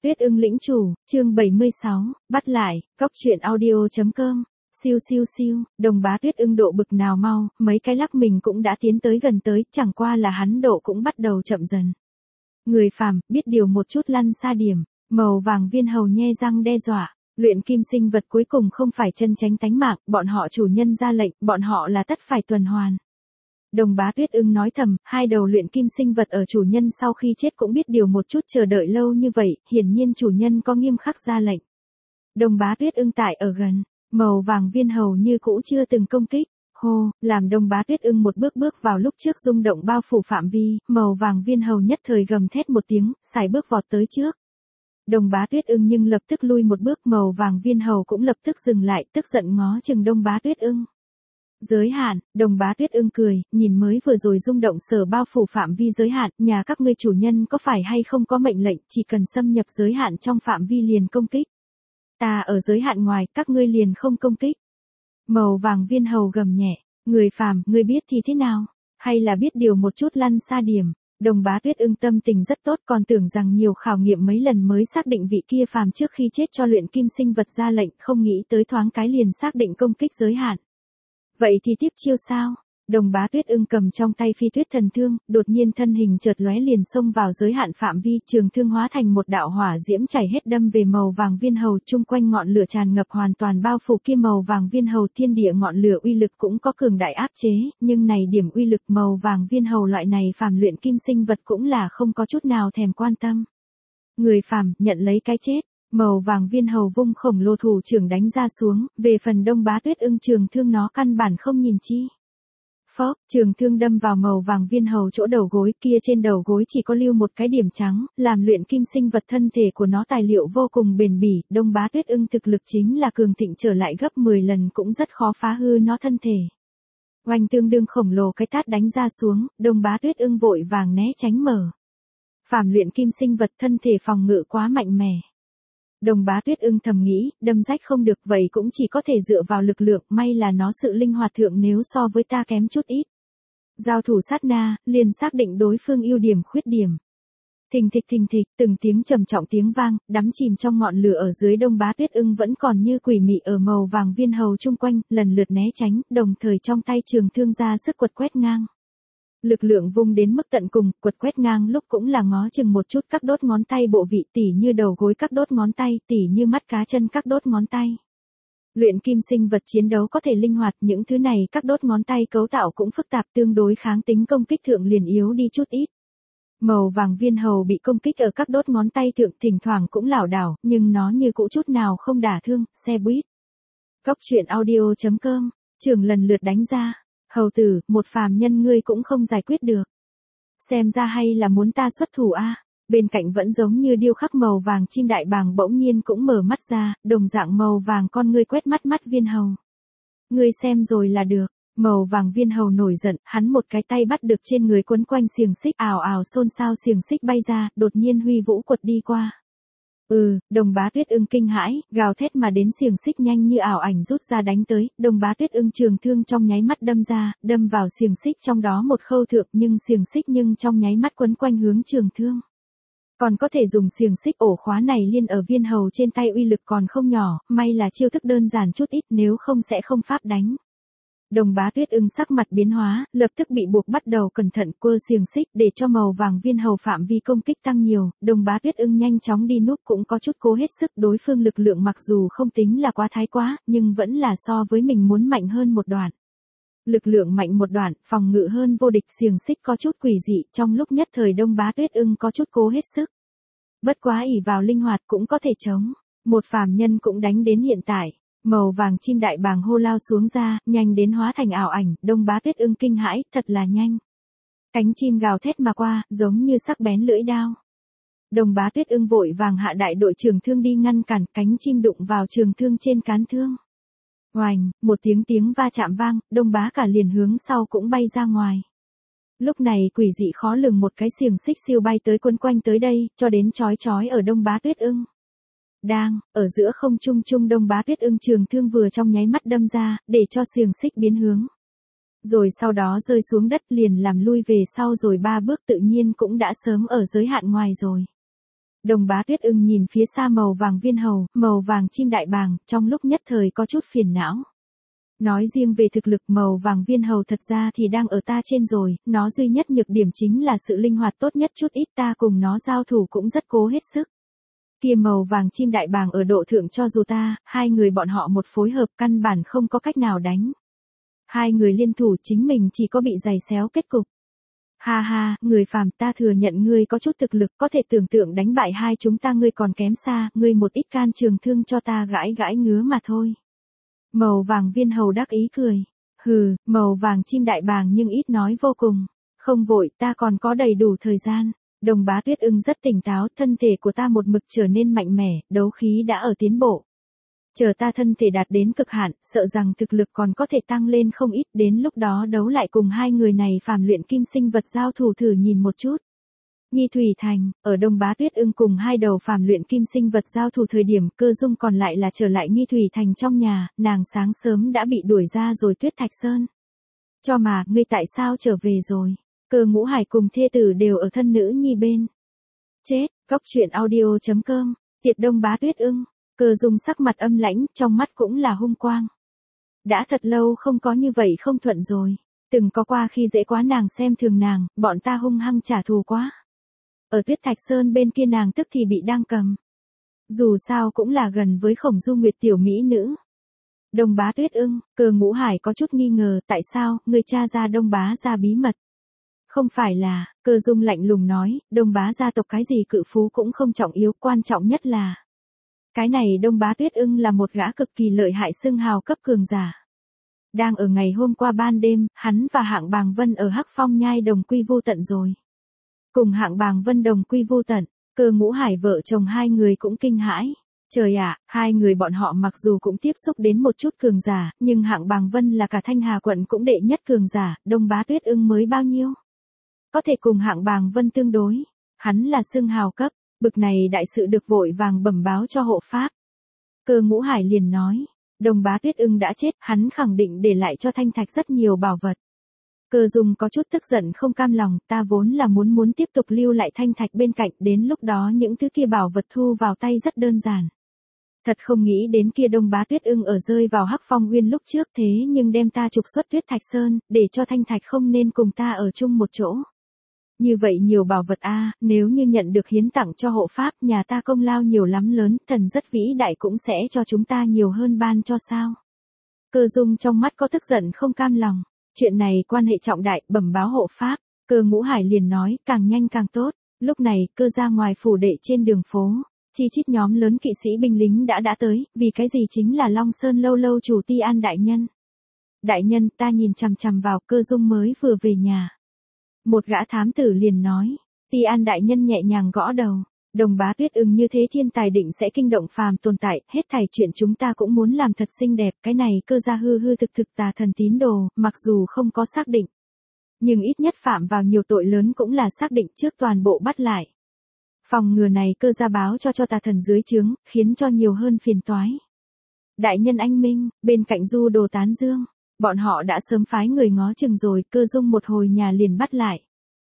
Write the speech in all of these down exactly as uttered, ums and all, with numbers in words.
Tuyết ưng lĩnh chủ, chương bảy mươi sáu, bắt lại, cóc truyện audio chấm com. Siêu siêu siêu, Đồng Bá Tuyết ưng độ bực nào mau, mấy cái lắc mình cũng đã tiến tới gần tới, chẳng qua là hắn độ cũng bắt đầu chậm dần. Người phàm, biết điều một chút lăn xa điểm, màu vàng viên hầu nhe răng đe dọa, luyện kim sinh vật cuối cùng không phải chân tránh tánh mạng, bọn họ chủ nhân ra lệnh, bọn họ là tất phải tuần hoàn. Đồng Bá Tuyết ưng nói thầm, hai đầu luyện kim sinh vật ở chủ nhân sau khi chết cũng biết điều một chút chờ đợi lâu như vậy, hiển nhiên chủ nhân có nghiêm khắc ra lệnh. Đồng Bá Tuyết ưng tại ở gần, màu vàng viên hầu như cũ chưa từng công kích, hô, làm Đồng Bá Tuyết ưng một bước bước vào lúc trước rung động bao phủ phạm vi, màu vàng viên hầu nhất thời gầm thét một tiếng, xài bước vọt tới trước. Đồng Bá Tuyết ưng nhưng lập tức lui một bước, màu vàng viên hầu cũng lập tức dừng lại, tức giận ngó chừng Đồng Bá Tuyết ưng. Giới hạn, Đồng Bá Tuyết ưng cười, nhìn mới vừa rồi rung động sở bao phủ phạm vi giới hạn, nhà các ngươi chủ nhân có phải hay không có mệnh lệnh, chỉ cần xâm nhập giới hạn trong phạm vi liền công kích. Ta ở giới hạn ngoài, các ngươi liền không công kích. Màu vàng viên hầu gầm nhẹ, người phàm, ngươi biết thì thế nào, hay là biết điều một chút lăn xa điểm. Đồng Bá Tuyết ưng tâm tình rất tốt, còn tưởng rằng nhiều khảo nghiệm mấy lần mới xác định vị kia phàm trước khi chết cho luyện kim sinh vật ra lệnh, không nghĩ tới thoáng cái liền xác định công kích giới hạn. Vậy thì tiếp chiêu sao? Đồng Bá Tuyết ưng cầm trong tay phi tuyết thần thương, đột nhiên thân hình chợt lóe liền xông vào giới hạn phạm vi, trường thương hóa thành một đạo hỏa diễm chảy hết đâm về màu vàng viên hầu, chung quanh ngọn lửa tràn ngập hoàn toàn bao phủ kia màu vàng viên hầu, thiên địa ngọn lửa uy lực cũng có cường đại áp chế, nhưng này điểm uy lực màu vàng viên hầu loại này phàm luyện kim sinh vật cũng là không có chút nào thèm quan tâm. Người phàm, nhận lấy cái chết. Màu vàng viên hầu vung khổng lồ thủ trưởng đánh ra xuống, về phần Đồng Bá Tuyết ưng trường thương nó căn bản không nhìn chi. Phốc, trường thương đâm vào màu vàng viên hầu chỗ đầu gối, kia trên đầu gối chỉ có lưu một cái điểm trắng, làm luyện kim sinh vật thân thể của nó tài liệu vô cùng bền bỉ, Đồng Bá Tuyết ưng thực lực chính là cường thịnh trở lại gấp mười lần cũng rất khó phá hư nó thân thể. Oanh, tương đương khổng lồ cái tát đánh ra xuống, Đồng Bá Tuyết ưng vội vàng né tránh mở. Phàm luyện kim sinh vật thân thể phòng ngự quá mạnh mẽ. Đồng Bá Tuyết ưng thầm nghĩ, đâm rách không được vậy cũng chỉ có thể dựa vào lực lượng, may là nó sự linh hoạt thượng nếu so với ta kém chút ít. Giao thủ sát na, liền xác định đối phương ưu điểm khuyết điểm. Thình thịch thình thịch, từng tiếng trầm trọng tiếng vang, đắm chìm trong ngọn lửa ở dưới Đồng Bá Tuyết ưng vẫn còn như quỷ mị ở màu vàng viên hầu chung quanh, lần lượt né tránh, đồng thời trong tay trường thương ra sức quật quét ngang. Lực lượng vung đến mức tận cùng, quật quét ngang lúc cũng là ngó chừng một chút các đốt ngón tay bộ vị, tỉ như đầu gối các đốt ngón tay, tỉ như mắt cá chân các đốt ngón tay. Luyện kim sinh vật chiến đấu có thể linh hoạt, những thứ này các đốt ngón tay cấu tạo cũng phức tạp, tương đối kháng tính công kích thượng liền yếu đi chút ít. Màu vàng viên hầu bị công kích ở các đốt ngón tay thượng, thỉnh thoảng cũng lảo đảo, nhưng nó như cũ chút nào không đả thương, xe buýt. Cóc truyện audio chấm com, trường lần lượt đánh ra. Hầu tử, một phàm nhân ngươi cũng không giải quyết được. Xem ra hay là muốn ta xuất thủ a? À? Bên cạnh vẫn giống như điêu khắc màu vàng chim đại bàng bỗng nhiên cũng mở mắt ra, đồng dạng màu vàng con ngươi quét mắt mắt viên hầu. Ngươi xem rồi là được. Màu vàng viên hầu nổi giận, hắn một cái tay bắt được trên người quấn quanh xiềng xích, ào ào xôn xao xiềng xích bay ra, đột nhiên huy vũ quật đi qua. Ừ, Đồng Bá Tuyết ưng kinh hãi, gào thét mà đến xiềng xích nhanh như ảo ảnh rút ra đánh tới, Đồng Bá Tuyết ưng trường thương trong nháy mắt đâm ra, đâm vào xiềng xích trong đó một khâu thượng, nhưng xiềng xích nhưng trong nháy mắt quấn quanh hướng trường thương. Còn có thể dùng xiềng xích ổ khóa này liên ở viên hầu trên tay uy lực còn không nhỏ, may là chiêu thức đơn giản chút ít nếu không sẽ không pháp đánh. Đồng Bá Tuyết ưng sắc mặt biến hóa, lập tức bị buộc bắt đầu cẩn thận quơ xiềng xích để cho màu vàng viên hầu phạm vi công kích tăng nhiều, Đồng Bá Tuyết ưng nhanh chóng đi núp cũng có chút cố hết sức, đối phương lực lượng mặc dù không tính là quá thái quá, nhưng vẫn là so với mình muốn mạnh hơn một đoạn. Lực lượng mạnh một đoạn, phòng ngự hơn vô địch, xiềng xích có chút quỷ dị, trong lúc nhất thời Đồng Bá Tuyết ưng có chút cố hết sức. Bất quá ỷ vào linh hoạt cũng có thể chống, một phàm nhân cũng đánh đến hiện tại. Màu vàng chim đại bàng hô lao xuống ra, nhanh đến hóa thành ảo ảnh, Đồng Bá Tuyết ưng kinh hãi, thật là nhanh. Cánh chim gào thét mà qua, giống như sắc bén lưỡi đao. Đồng Bá Tuyết ưng vội vàng hạ đại đội trường thương đi ngăn cản, cánh chim đụng vào trường thương trên cán thương. Oành, một tiếng tiếng va chạm vang, Đồng Bá cả liền hướng sau cũng bay ra ngoài. Lúc này quỷ dị khó lường một cái xiềng xích siêu bay tới quấn quanh tới đây, cho đến chói chói ở Đồng Bá Tuyết ưng. Đang, ở giữa không trung trung Đồng Bá Tuyết ưng trường thương vừa trong nháy mắt đâm ra, để cho xiềng xích biến hướng. Rồi sau đó rơi xuống đất liền làm lui về sau rồi ba bước tự nhiên cũng đã sớm ở giới hạn ngoài rồi. Đồng Bá Tuyết Ưng nhìn phía xa màu vàng viên hầu, màu vàng chim đại bàng, trong lúc nhất thời có chút phiền não. Nói riêng về thực lực màu vàng viên hầu thật ra thì đang ở ta trên rồi, nó duy nhất nhược điểm chính là sự linh hoạt tốt nhất chút ít, ta cùng nó giao thủ cũng rất cố hết sức. Kia màu vàng chim đại bàng ở độ thượng cho dù ta, hai người bọn họ một phối hợp căn bản không có cách nào đánh. Hai người liên thủ chính mình chỉ có bị giày xéo kết cục. Ha ha, người phàm, ta thừa nhận ngươi có chút thực lực, có thể tưởng tượng đánh bại hai chúng ta ngươi còn kém xa, ngươi một ít can trường thương cho ta gãi gãi ngứa mà thôi. Màu vàng viên hầu đắc ý cười. Hừ, màu vàng chim đại bàng nhưng ít nói vô cùng. Không vội, ta còn có đầy đủ thời gian. Đồng Bá Tuyết Ưng rất tỉnh táo, thân thể của ta một mực trở nên mạnh mẽ, đấu khí đã ở tiến bộ. Chờ ta thân thể đạt đến cực hạn, sợ rằng thực lực còn có thể tăng lên không ít, đến lúc đó đấu lại cùng hai người này phàm luyện kim sinh vật giao thủ thử nhìn một chút. Nghi Thủy Thành, ở Đồng Bá Tuyết Ưng cùng hai đầu phàm luyện kim sinh vật giao thủ thời điểm, Cơ Dung còn lại là trở lại Nghi Thủy Thành trong nhà, nàng sáng sớm đã bị đuổi ra rồi Tuyết Thạch Sơn. Cho mà, ngươi tại sao trở về rồi? Cơ Ngũ Hải cùng thê tử đều ở thân nữ nhi bên. Chết, góc truyện audio chấm com, tiệt Đồng Bá Tuyết Ưng. Cơ Dung sắc mặt âm lãnh, trong mắt cũng là hung quang. Đã thật lâu không có như vậy không thuận rồi. Từng có qua khi dễ quá nàng xem thường nàng, bọn ta hung hăng trả thù quá. Ở Tuyết Thạch Sơn bên kia nàng tức thì bị đang cầm. Dù sao cũng là gần với Khổng Du Nguyệt tiểu mỹ nữ. Đồng Bá Tuyết Ưng, Cơ Ngũ Hải có chút nghi ngờ, tại sao, người cha ra Đông Bá ra bí mật. Không phải là, Cơ Dung lạnh lùng nói, Đông Bá gia tộc cái gì cự phú cũng không trọng yếu, quan trọng nhất là. Cái này Đông Bá Tuyết Ưng là một gã cực kỳ lợi hại xưng hào cấp cường giả. Đang ở ngày hôm qua ban đêm, hắn và Hạng Bàng Vân ở Hắc Phong Nhai đồng quy vu tận rồi. Cùng Hạng Bàng Vân đồng quy vu tận, Cơ Ngũ Hải vợ chồng hai người cũng kinh hãi. Trời ạ, hai người bọn họ mặc dù cũng tiếp xúc đến một chút cường giả, nhưng Hạng Bàng Vân là cả Thanh Hà quận cũng đệ nhất cường giả, Đông Bá Tuyết Ưng mới bao nhiêu? Có thể cùng Hạng Bàng Vân tương đối. Hắn là xưng hào cấp, bực này đại sự được vội vàng bẩm báo cho hộ pháp. Cơ Ngũ Hải liền nói, Đồng Bá Tuyết Ưng đã chết, hắn khẳng định để lại cho Thanh Thạch rất nhiều bảo vật. Cơ Dung có chút tức giận không cam lòng, ta vốn là muốn muốn tiếp tục lưu lại Thanh Thạch bên cạnh, đến lúc đó những thứ kia bảo vật thu vào tay rất đơn giản. Thật không nghĩ đến kia Đông Bá Tuyết Ưng ở rơi vào Hắc Phong Nguyên lúc trước thế nhưng đem ta trục xuất Tuyết Thạch Sơn, để cho Thanh Thạch không nên cùng ta ở chung một chỗ. Như vậy nhiều bảo vật a, nếu như nhận được hiến tặng cho hộ pháp, nhà ta công lao nhiều lắm lớn, thần rất vĩ đại cũng sẽ cho chúng ta nhiều hơn ban cho sao. Cơ Dung trong mắt có tức giận không cam lòng, chuyện này quan hệ trọng đại, bẩm báo hộ pháp. Cơ Ngũ Hải liền nói, càng nhanh càng tốt. Lúc này, cơ ra ngoài phủ đệ trên đường phố, chi chít nhóm lớn kỵ sĩ binh lính đã đã tới, vì cái gì chính là Long Sơn lâu lâu chủ Ti An đại nhân. Đại nhân, ta nhìn chằm chằm vào, Cơ Dung mới vừa về nhà. Một gã thám tử liền nói, Ti An đại nhân nhẹ nhàng gõ đầu, Đồng Bá Tuyết Ưng như thế thiên tài định sẽ kinh động phàm tồn tại, hết thảy chuyện chúng ta cũng muốn làm thật xinh đẹp, cái này cơ gia hư hư thực thực tà thần tín đồ, mặc dù không có xác định. Nhưng ít nhất phạm vào nhiều tội lớn cũng là xác định trước toàn bộ bắt lại. Phòng ngừa này cơ gia báo cho cho tà thần dưới trướng, khiến cho nhiều hơn phiền toái. Đại nhân anh minh, bên cạnh Du Đồ tán dương. Bọn họ đã sớm phái người ngó chừng rồi, Cơ Dung một hồi nhà liền bắt lại.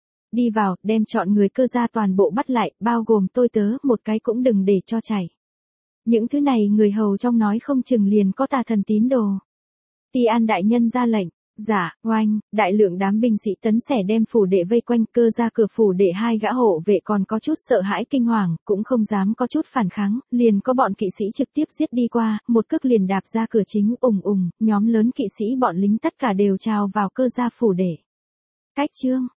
Đi vào, đem chọn người cơ gia toàn bộ bắt lại, bao gồm tôi tớ, một cái cũng đừng để cho chảy. Những thứ này người hầu trong nói không chừng liền có tà thần tín đồ. Ti An đại nhân ra lệnh, dạ, oanh, đại lượng đám binh sĩ tấn xẻ đem phủ đệ vây quanh, cơ ra cửa phủ đệ hai gã hộ vệ còn có chút sợ hãi kinh hoàng, cũng không dám có chút phản kháng, liền có bọn kỵ sĩ trực tiếp giết đi qua, một cước liền đạp ra cửa chính, ùng ùng, nhóm lớn kỵ sĩ bọn lính tất cả đều trào vào cơ gia phủ đệ. Cách chương